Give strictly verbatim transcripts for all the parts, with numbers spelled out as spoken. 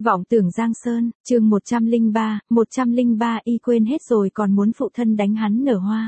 Vọng tưởng Giang Sơn, chương một trăm lẻ ba, một trăm lẻ ba y quên hết rồi còn muốn phụ thân đánh hắn nở hoa.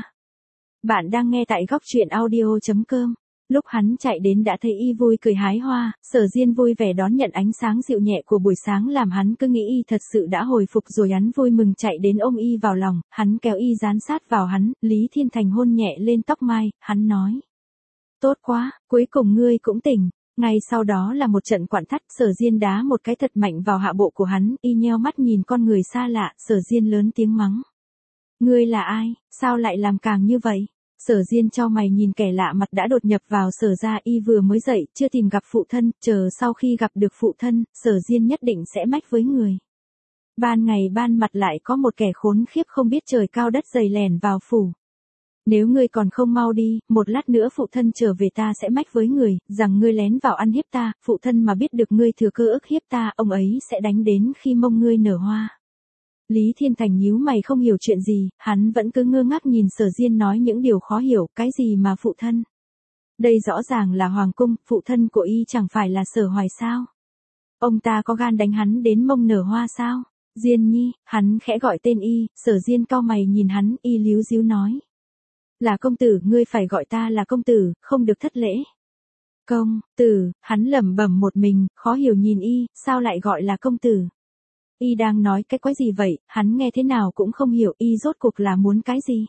Bạn đang nghe tại góc truyện audio chấm com. Lúc hắn chạy đến đã thấy y vui cười hái hoa, Sở Diên vui vẻ đón nhận ánh sáng dịu nhẹ của buổi sáng làm hắn cứ nghĩ y thật sự đã hồi phục rồi. Hắn vui mừng chạy đến ôm y vào lòng, hắn kéo y dán sát vào hắn, Lý Thiên Thành hôn nhẹ lên tóc mai, hắn nói. Tốt quá, cuối cùng ngươi cũng tỉnh. Ngay sau đó là một trận quặn thắt, Sở Diên đá một cái thật mạnh vào hạ bộ của hắn, y nheo mắt nhìn con người xa lạ, Sở Diên lớn tiếng mắng. Ngươi là ai, sao lại làm càng như vậy? Sở Diên chau mày nhìn kẻ lạ mặt đã đột nhập vào Sở gia. Y vừa mới dậy, chưa tìm gặp phụ thân, chờ sau khi gặp được phụ thân, Sở Diên nhất định sẽ mách với người. Ban ngày ban mặt lại có một kẻ khốn khiếp không biết trời cao đất dày lẻn vào phủ. Nếu ngươi còn không mau đi, một lát nữa phụ thân trở về ta sẽ mách với người, rằng ngươi lén vào ăn hiếp ta, phụ thân mà biết được ngươi thừa cơ ức hiếp ta, ông ấy sẽ đánh đến khi mông ngươi nở hoa. Lý Thiên Thành nhíu mày không hiểu chuyện gì, hắn vẫn cứ ngơ ngác nhìn Sở Diên nói những điều khó hiểu, cái gì mà phụ thân? Đây rõ ràng là hoàng cung, phụ thân của y chẳng phải là Sở Hoài sao? Ông ta có gan đánh hắn đến mông nở hoa sao? Diên nhi, hắn khẽ gọi tên y, Sở Diên cau mày nhìn hắn, y líu díu nói. Là công tử, ngươi phải gọi ta là công tử, không được thất lễ. Công, tử, hắn lẩm bẩm một mình, khó hiểu nhìn y, sao lại gọi là công tử? Y đang nói cái quái gì vậy, hắn nghe thế nào cũng không hiểu y rốt cuộc là muốn cái gì.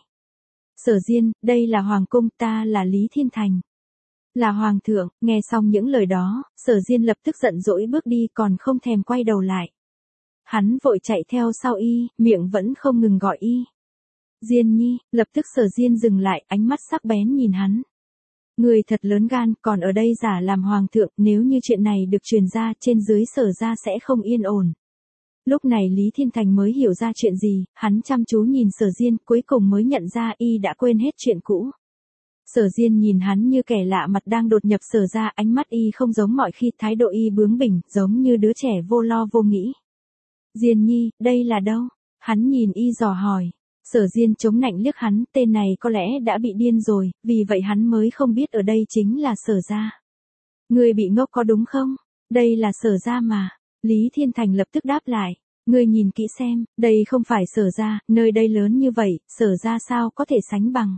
Sở Diên, đây là hoàng cung, ta là Lý Thiên Thành. Là hoàng thượng, nghe xong những lời đó, Sở Diên lập tức giận dỗi bước đi còn không thèm quay đầu lại. Hắn vội chạy theo sau y, miệng vẫn không ngừng gọi y. Diên nhi, lập tức Sở Diên dừng lại, ánh mắt sắc bén nhìn hắn. Người thật lớn gan, còn ở đây giả làm hoàng thượng, nếu như chuyện này được truyền ra, trên dưới Sở gia sẽ không yên ổn. Lúc này Lý Thiên Thành mới hiểu ra chuyện gì, hắn chăm chú nhìn Sở Diên, cuối cùng mới nhận ra y đã quên hết chuyện cũ. Sở Diên nhìn hắn như kẻ lạ mặt đang đột nhập Sở gia, ánh mắt y không giống mọi khi, thái độ y bướng bỉnh, giống như đứa trẻ vô lo vô nghĩ. Diên nhi, đây là đâu? Hắn nhìn y dò hỏi. Sở Diên chống nạnh liếc hắn, tên này có lẽ đã bị điên rồi, vì vậy hắn mới không biết ở đây chính là Sở gia. Ngươi bị ngốc có đúng không? Đây là Sở gia mà. Lý Thiên Thành lập tức đáp lại. Ngươi nhìn kỹ xem, đây không phải Sở gia, nơi đây lớn như vậy, Sở gia sao có thể sánh bằng.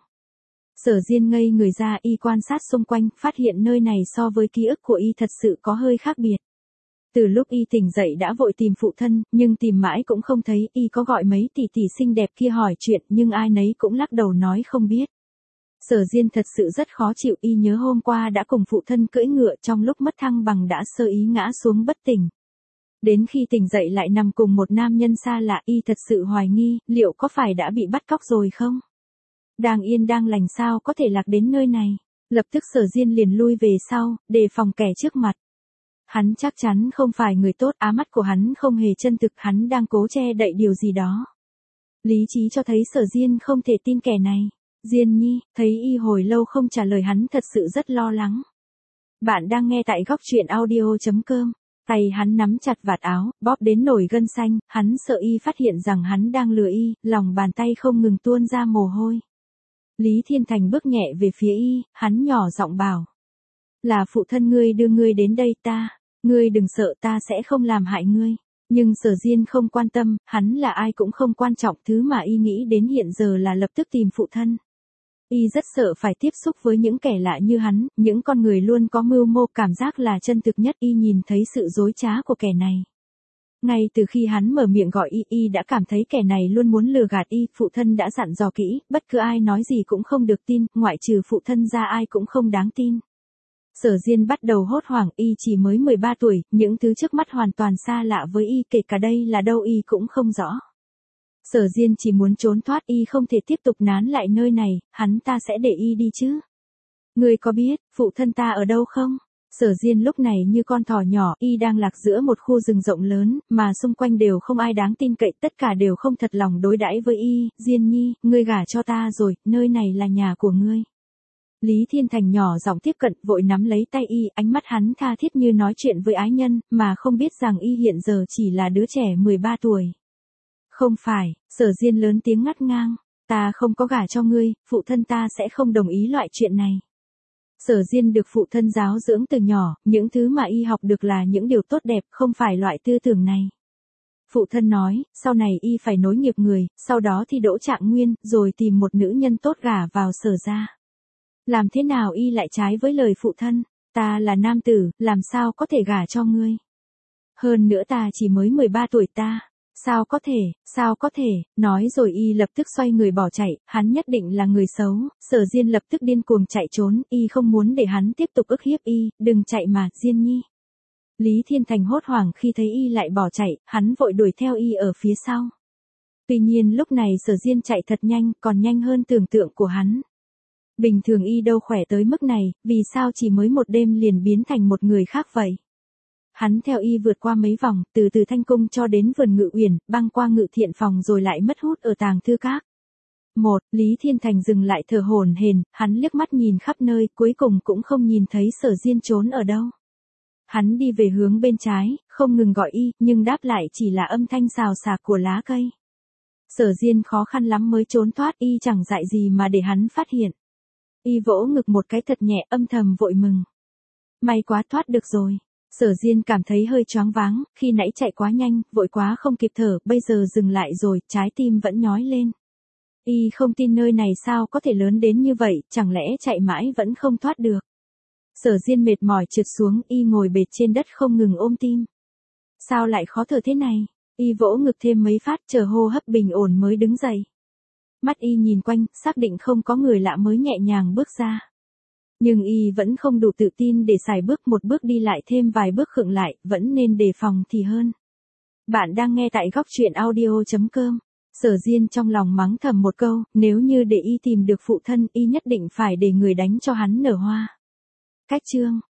Sở Diên ngây người ra, y quan sát xung quanh, phát hiện nơi này so với ký ức của y thật sự có hơi khác biệt. Từ lúc y tỉnh dậy đã vội tìm phụ thân, nhưng tìm mãi cũng không thấy, y có gọi mấy tỷ tỷ xinh đẹp kia hỏi chuyện, nhưng ai nấy cũng lắc đầu nói không biết. Sở Diên thật sự rất khó chịu, y nhớ hôm qua đã cùng phụ thân cưỡi ngựa, trong lúc mất thăng bằng đã sơ ý ngã xuống bất tỉnh. Đến khi tỉnh dậy lại nằm cùng một nam nhân xa lạ, y thật sự hoài nghi, liệu có phải đã bị bắt cóc rồi không? Đang yên đang lành sao có thể lạc đến nơi này? Lập tức Sở Diên liền lui về sau, đề phòng kẻ trước mặt. Hắn chắc chắn không phải người tốt, á mắt của hắn không hề chân thực, hắn đang cố che đậy điều gì đó. Lý trí cho thấy Sở Diên không thể tin kẻ này. Diên nhi, thấy y hồi lâu không trả lời hắn thật sự rất lo lắng. Bạn đang nghe tại góc truyện audio chấm com. Tay hắn nắm chặt vạt áo, bóp đến nổi gân xanh, hắn sợ y phát hiện rằng hắn đang lừa y, lòng bàn tay không ngừng tuôn ra mồ hôi. Lý Thiên Thành bước nhẹ về phía y, hắn nhỏ giọng bảo. Là phụ thân ngươi đưa ngươi đến đây ta, ngươi đừng sợ, ta sẽ không làm hại ngươi. Nhưng Sở Diên không quan tâm, hắn là ai cũng không quan trọng, thứ mà y nghĩ đến hiện giờ là lập tức tìm phụ thân. Y rất sợ phải tiếp xúc với những kẻ lạ như hắn, những con người luôn có mưu mô, cảm giác là chân thực nhất. Y nhìn thấy sự dối trá của kẻ này. Ngay từ khi hắn mở miệng gọi y, y đã cảm thấy kẻ này luôn muốn lừa gạt y, phụ thân đã dặn dò kỹ, bất cứ ai nói gì cũng không được tin, ngoại trừ phụ thân ra ai cũng không đáng tin. Sở Diên bắt đầu hốt hoảng, y chỉ mới mười ba tuổi, những thứ trước mắt hoàn toàn xa lạ với y, kể cả đây là đâu y cũng không rõ. Sở Diên chỉ muốn trốn thoát, y không thể tiếp tục nán lại nơi này, hắn ta sẽ để y đi chứ. Ngươi có biết, phụ thân ta ở đâu không? Sở Diên lúc này như con thỏ nhỏ, y đang lạc giữa một khu rừng rộng lớn, mà xung quanh đều không ai đáng tin cậy, tất cả đều không thật lòng đối đãi với y. Diên nhi, ngươi gả cho ta rồi, nơi này là nhà của ngươi. Lý Thiên Thành nhỏ giọng tiếp cận, vội nắm lấy tay y, ánh mắt hắn tha thiết như nói chuyện với ái nhân, mà không biết rằng y hiện giờ chỉ là đứa trẻ mười ba tuổi. Không phải, Sở Diên lớn tiếng ngắt ngang, ta không có gả cho ngươi, phụ thân ta sẽ không đồng ý loại chuyện này. Sở Diên được phụ thân giáo dưỡng từ nhỏ, những thứ mà y học được là những điều tốt đẹp, không phải loại tư tưởng này. Phụ thân nói, sau này y phải nối nghiệp người, sau đó thi đỗ trạng nguyên, rồi tìm một nữ nhân tốt gả vào Sở gia. Làm thế nào y lại trái với lời phụ thân, ta là nam tử, làm sao có thể gả cho ngươi. Hơn nữa ta chỉ mới mười ba tuổi ta, sao có thể, sao có thể, nói rồi y lập tức xoay người bỏ chạy, hắn nhất định là người xấu, Sở Diên lập tức điên cuồng chạy trốn, y không muốn để hắn tiếp tục ức hiếp y, đừng chạy mà, Diên nhi. Lý Thiên Thành hốt hoảng khi thấy y lại bỏ chạy, hắn vội đuổi theo y ở phía sau. Tuy nhiên lúc này Sở Diên chạy thật nhanh, còn nhanh hơn tưởng tượng của hắn. Bình thường y đâu khỏe tới mức này, vì sao chỉ mới một đêm liền biến thành một người khác vậy? Hắn theo y vượt qua mấy vòng, từ từ Thanh Cung cho đến vườn Ngự Uyển, băng qua Ngự Thiện phòng rồi lại mất hút ở tàng thư các. Một, Lý Thiên Thành dừng lại thở hổn hển, hắn liếc mắt nhìn khắp nơi, cuối cùng cũng không nhìn thấy Sở Diên trốn ở đâu. Hắn đi về hướng bên trái, không ngừng gọi y, nhưng đáp lại chỉ là âm thanh xào xạc của lá cây. Sở Diên khó khăn lắm mới trốn thoát, y chẳng dại gì mà để hắn phát hiện. Y vỗ ngực một cái thật nhẹ, âm thầm vội mừng. May quá, thoát được rồi. Sở Diên cảm thấy hơi choáng váng, khi nãy chạy quá nhanh, vội quá không kịp thở, bây giờ dừng lại rồi, trái tim vẫn nhói lên. Y không tin nơi này sao có thể lớn đến như vậy, chẳng lẽ chạy mãi vẫn không thoát được. Sở Diên mệt mỏi trượt xuống, y ngồi bệt trên đất không ngừng ôm tim. Sao lại khó thở thế này? Y vỗ ngực thêm mấy phát, chờ hô hấp bình ổn mới đứng dậy. Mắt y nhìn quanh, xác định không có người lạ mới nhẹ nhàng bước ra. Nhưng y vẫn không đủ tự tin để xài bước một bước đi lại thêm vài bước khựng lại, vẫn nên đề phòng thì hơn. Bạn đang nghe tại góc truyện audio chấm com. Sở Diên trong lòng mắng thầm một câu, nếu như để y tìm được phụ thân, y nhất định phải để người đánh cho hắn nở hoa. Cách chương